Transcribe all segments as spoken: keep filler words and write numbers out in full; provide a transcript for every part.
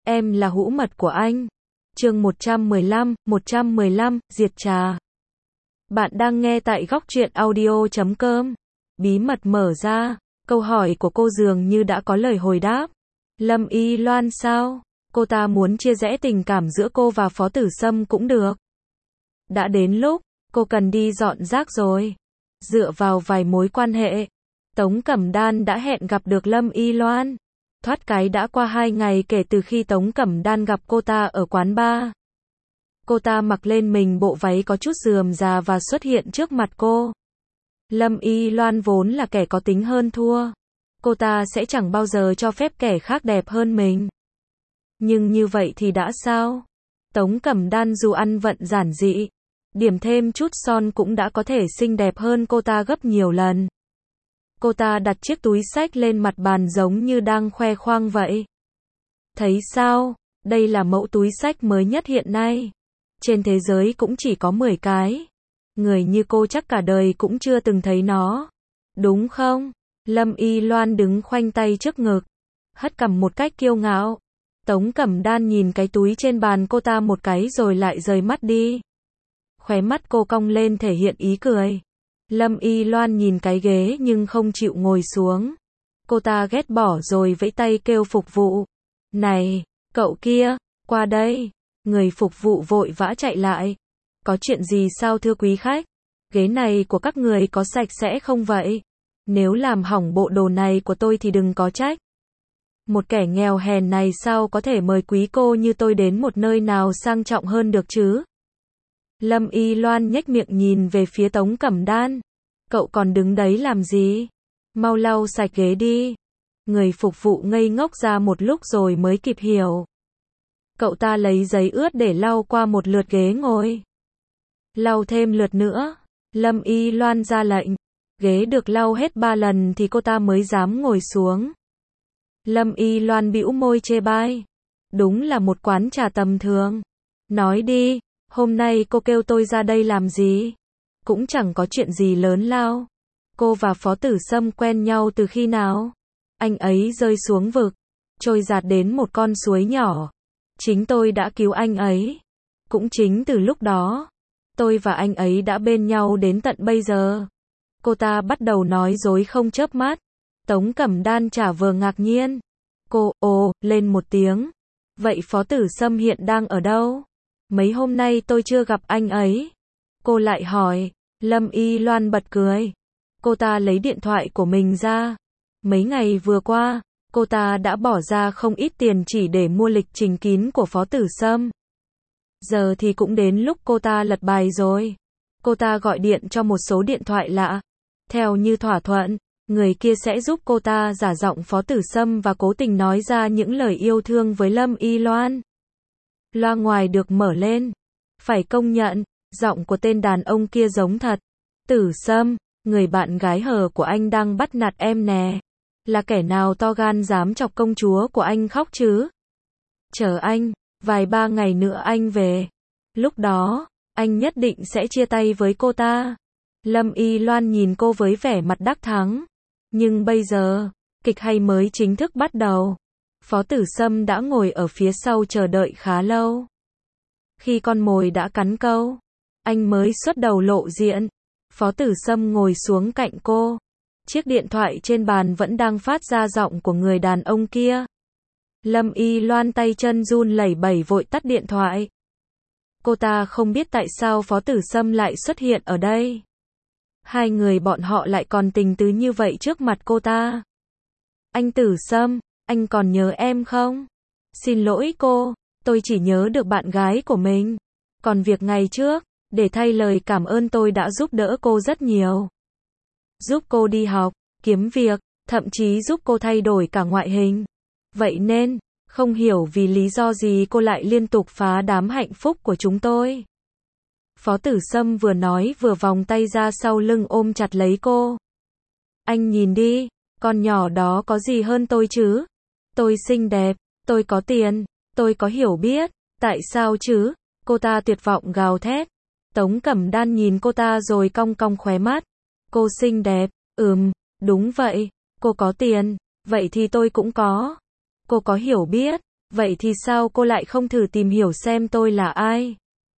Em là hũ mật của anh. Chương một trăm mười lăm, một trăm mười lăm, Diệt Trà. Bạn đang nghe tại góc truyện audio chấm com. Bí mật mở ra, câu hỏi của cô dường như đã có lời hồi đáp. Lâm Y Loan sao? Cô ta muốn chia rẽ tình cảm giữa cô và Phó Tử Sâm cũng được. Đã đến lúc, cô cần đi dọn rác rồi. Dựa vào vài mối quan hệ, Tống Cẩm Đan đã hẹn gặp được Lâm Y Loan. Thoát cái đã qua hai ngày kể từ khi Tống Cẩm Đan gặp cô ta ở quán bar. Cô ta mặc lên mình bộ váy có chút rườm rà và xuất hiện trước mặt cô. Lâm Y Loan vốn là kẻ có tính hơn thua. Cô ta sẽ chẳng bao giờ cho phép kẻ khác đẹp hơn mình. Nhưng như vậy thì đã sao? Tống Cẩm Đan dù ăn vận giản dị, điểm thêm chút son cũng đã có thể xinh đẹp hơn cô ta gấp nhiều lần. Cô ta đặt chiếc túi xách lên mặt bàn giống như đang khoe khoang vậy. Thấy sao? Đây là mẫu túi xách mới nhất hiện nay. Trên thế giới cũng chỉ có mười cái. Người như cô chắc cả đời cũng chưa từng thấy nó. Đúng không? Lâm Y Loan đứng khoanh tay trước ngực, hất cằm một cách kiêu ngạo. Tống Cẩm Đan nhìn cái túi trên bàn cô ta một cái rồi lại rời mắt đi. Khóe mắt cô cong lên thể hiện ý cười. Lâm Y Loan nhìn cái ghế nhưng không chịu ngồi xuống. Cô ta ghét bỏ rồi vẫy tay kêu phục vụ. Này, cậu kia, qua đây. Người phục vụ vội vã chạy lại. Có chuyện gì sao thưa quý khách? Ghế này của các người có sạch sẽ không vậy? Nếu làm hỏng bộ đồ này của tôi thì đừng có trách. Một kẻ nghèo hèn này sao có thể mời quý cô như tôi đến một nơi nào sang trọng hơn được chứ? Lâm Y Loan nhếch miệng nhìn về phía Tống Cẩm Đan. Cậu còn đứng đấy làm gì? Mau lau sạch ghế đi. Người phục vụ ngây ngốc ra một lúc rồi mới kịp hiểu. Cậu ta lấy giấy ướt để lau qua một lượt ghế ngồi. Lau thêm lượt nữa. Lâm Y Loan ra lệnh. Ghế được lau hết ba lần thì cô ta mới dám ngồi xuống. Lâm Y Loan bĩu môi chê bai. Đúng là một quán trà tầm thường. Nói đi, hôm nay cô kêu tôi ra đây làm gì? Cũng chẳng có chuyện gì lớn lao. Cô và Phó Tử Sâm quen nhau từ khi nào? Anh ấy rơi xuống vực, trôi dạt đến một con suối nhỏ. Chính tôi đã cứu anh ấy. Cũng chính từ lúc đó, tôi và anh ấy đã bên nhau đến tận bây giờ. Cô ta bắt đầu nói dối không chớp mắt. Tống Cẩm Đan chả vờ ngạc nhiên. Cô, ồ, lên một tiếng. Vậy Phó Tử Sâm hiện đang ở đâu? Mấy hôm nay tôi chưa gặp anh ấy. Cô lại hỏi. Lâm Y Loan bật cười. Cô ta lấy điện thoại của mình ra. Mấy ngày vừa qua, cô ta đã bỏ ra không ít tiền chỉ để mua lịch trình kín của Phó Tử Sâm. Giờ thì cũng đến lúc cô ta lật bài rồi. Cô ta gọi điện cho một số điện thoại lạ. Theo như thỏa thuận, người kia sẽ giúp cô ta giả giọng Phó Tử Sâm và cố tình nói ra những lời yêu thương với Lâm Y Loan. Loa ngoài được mở lên. Phải công nhận, giọng của tên đàn ông kia giống thật. Tử Sâm, người bạn gái hờ của anh đang bắt nạt em nè. Là kẻ nào to gan dám chọc công chúa của anh khóc chứ? Chờ anh, vài ba ngày nữa anh về. Lúc đó, anh nhất định sẽ chia tay với cô ta. Lâm Y Loan nhìn cô với vẻ mặt đắc thắng. Nhưng bây giờ, kịch hay mới chính thức bắt đầu. Phó Tử Sâm đã ngồi ở phía sau chờ đợi khá lâu. Khi con mồi đã cắn câu, anh mới xuất đầu lộ diện. Phó Tử Sâm ngồi xuống cạnh cô. Chiếc điện thoại trên bàn vẫn đang phát ra giọng của người đàn ông kia. Lâm Y Loan tay chân run lẩy bẩy vội tắt điện thoại. Cô ta không biết tại sao Phó Tử Sâm lại xuất hiện ở đây. Hai người bọn họ lại còn tình tứ như vậy trước mặt cô ta. Anh Tử Sâm, anh còn nhớ em không? Xin lỗi cô, tôi chỉ nhớ được bạn gái của mình. Còn việc ngày trước, để thay lời cảm ơn tôi đã giúp đỡ cô rất nhiều. Giúp cô đi học, kiếm việc, thậm chí giúp cô thay đổi cả ngoại hình. Vậy nên, không hiểu vì lý do gì cô lại liên tục phá đám hạnh phúc của chúng tôi. Phó Tử Sâm vừa nói vừa vòng tay ra sau lưng ôm chặt lấy cô. Anh nhìn đi, con nhỏ đó có gì hơn tôi chứ? Tôi xinh đẹp, tôi có tiền, tôi có hiểu biết, tại sao chứ? Cô ta tuyệt vọng gào thét. Tống Cẩm Đan nhìn cô ta rồi cong cong khóe mắt. Cô xinh đẹp, ừm, đúng vậy. Cô có tiền, vậy thì tôi cũng có. Cô có hiểu biết, Vậy thì sao cô lại không thử tìm hiểu xem tôi là ai?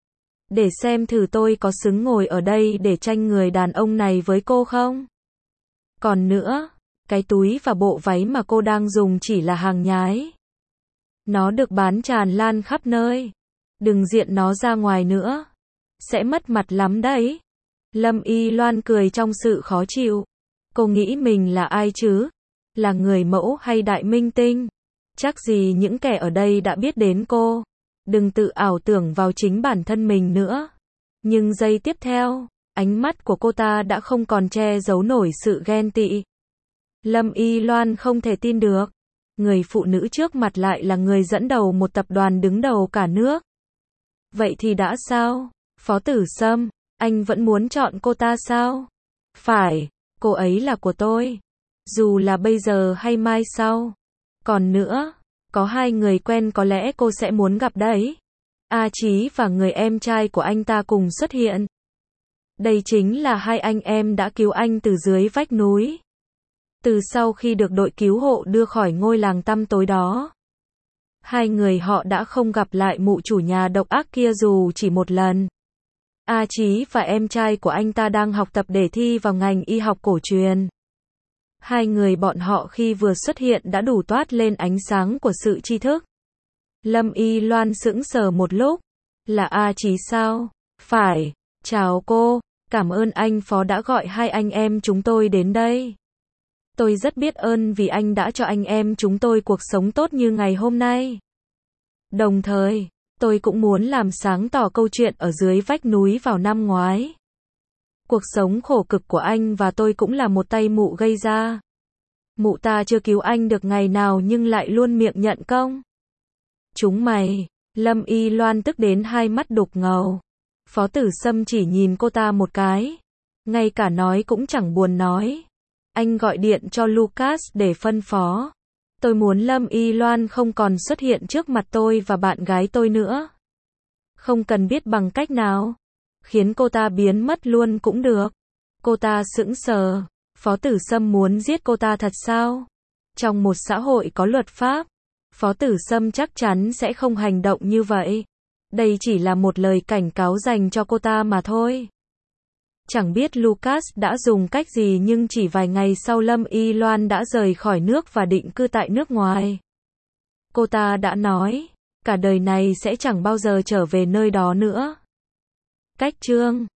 Để xem thử tôi có xứng ngồi ở đây để tranh người đàn ông này với cô không? Còn nữa, cái túi và bộ váy mà cô đang dùng chỉ là hàng nhái. Nó được bán tràn lan khắp nơi. Đừng diện nó ra ngoài nữa. Sẽ mất mặt lắm đấy. Lâm Y Loan cười trong sự khó chịu. Cô nghĩ mình là ai chứ? Là người mẫu hay đại minh tinh? Chắc gì những kẻ ở đây đã biết đến cô. Đừng tự ảo tưởng vào chính bản thân mình nữa. Nhưng giây tiếp theo, ánh mắt của cô ta đã không còn che giấu nổi sự ghen tị. Lâm Y Loan không thể tin được. Người phụ nữ trước mặt lại là người dẫn đầu một tập đoàn đứng đầu cả nước. Vậy thì đã sao? Phó Tử Sâm, anh vẫn muốn chọn cô ta sao? Phải, cô ấy là của tôi. Dù là bây giờ hay mai sau. Còn nữa, có hai người quen có lẽ cô sẽ muốn gặp đấy. A Chí và người em trai của anh ta cùng xuất hiện. Đây chính là hai anh em đã cứu anh từ dưới vách núi. Từ sau khi được đội cứu hộ đưa khỏi ngôi làng tăm tối đó. Hai người họ đã không gặp lại mụ chủ nhà độc ác kia dù chỉ một lần. A Chí và em trai của anh ta đang học tập để thi vào ngành y học cổ truyền. Hai người bọn họ khi vừa xuất hiện đã đủ toát lên ánh sáng của sự tri thức. Lâm Y Loan sững sờ một lúc. Là A Chí sao? Phải. Chào cô. Cảm ơn anh Phó đã gọi hai anh em chúng tôi đến đây. Tôi rất biết ơn vì anh đã cho anh em chúng tôi cuộc sống tốt như ngày hôm nay. Đồng thời, tôi cũng muốn làm sáng tỏ câu chuyện ở dưới vách núi vào năm ngoái. Cuộc sống khổ cực của anh và tôi cũng là một tay mụ gây ra. Mụ ta chưa cứu anh được ngày nào nhưng lại luôn miệng nhận công. Chúng mày, Lâm Y Loan tức đến hai mắt đục ngầu. Phó Tử Sâm chỉ nhìn cô ta một cái. Ngay cả nói cũng chẳng buồn nói. Anh gọi điện cho Lucas để phân phó. Tôi muốn Lâm Y Loan không còn xuất hiện trước mặt tôi và bạn gái tôi nữa. Không cần biết bằng cách nào. Khiến cô ta biến mất luôn cũng được. Cô ta sững sờ. Phó Tử Sâm muốn giết cô ta thật sao? Trong một xã hội có luật pháp, Phó Tử Sâm chắc chắn sẽ không hành động như vậy. Đây chỉ là một lời cảnh cáo dành cho cô ta mà thôi. Chẳng biết Lucas đã dùng cách gì nhưng chỉ vài ngày sau Lâm Y Loan đã rời khỏi nước và định cư tại nước ngoài. Cô ta đã nói, cả đời này sẽ chẳng bao giờ trở về nơi đó nữa. Cách chương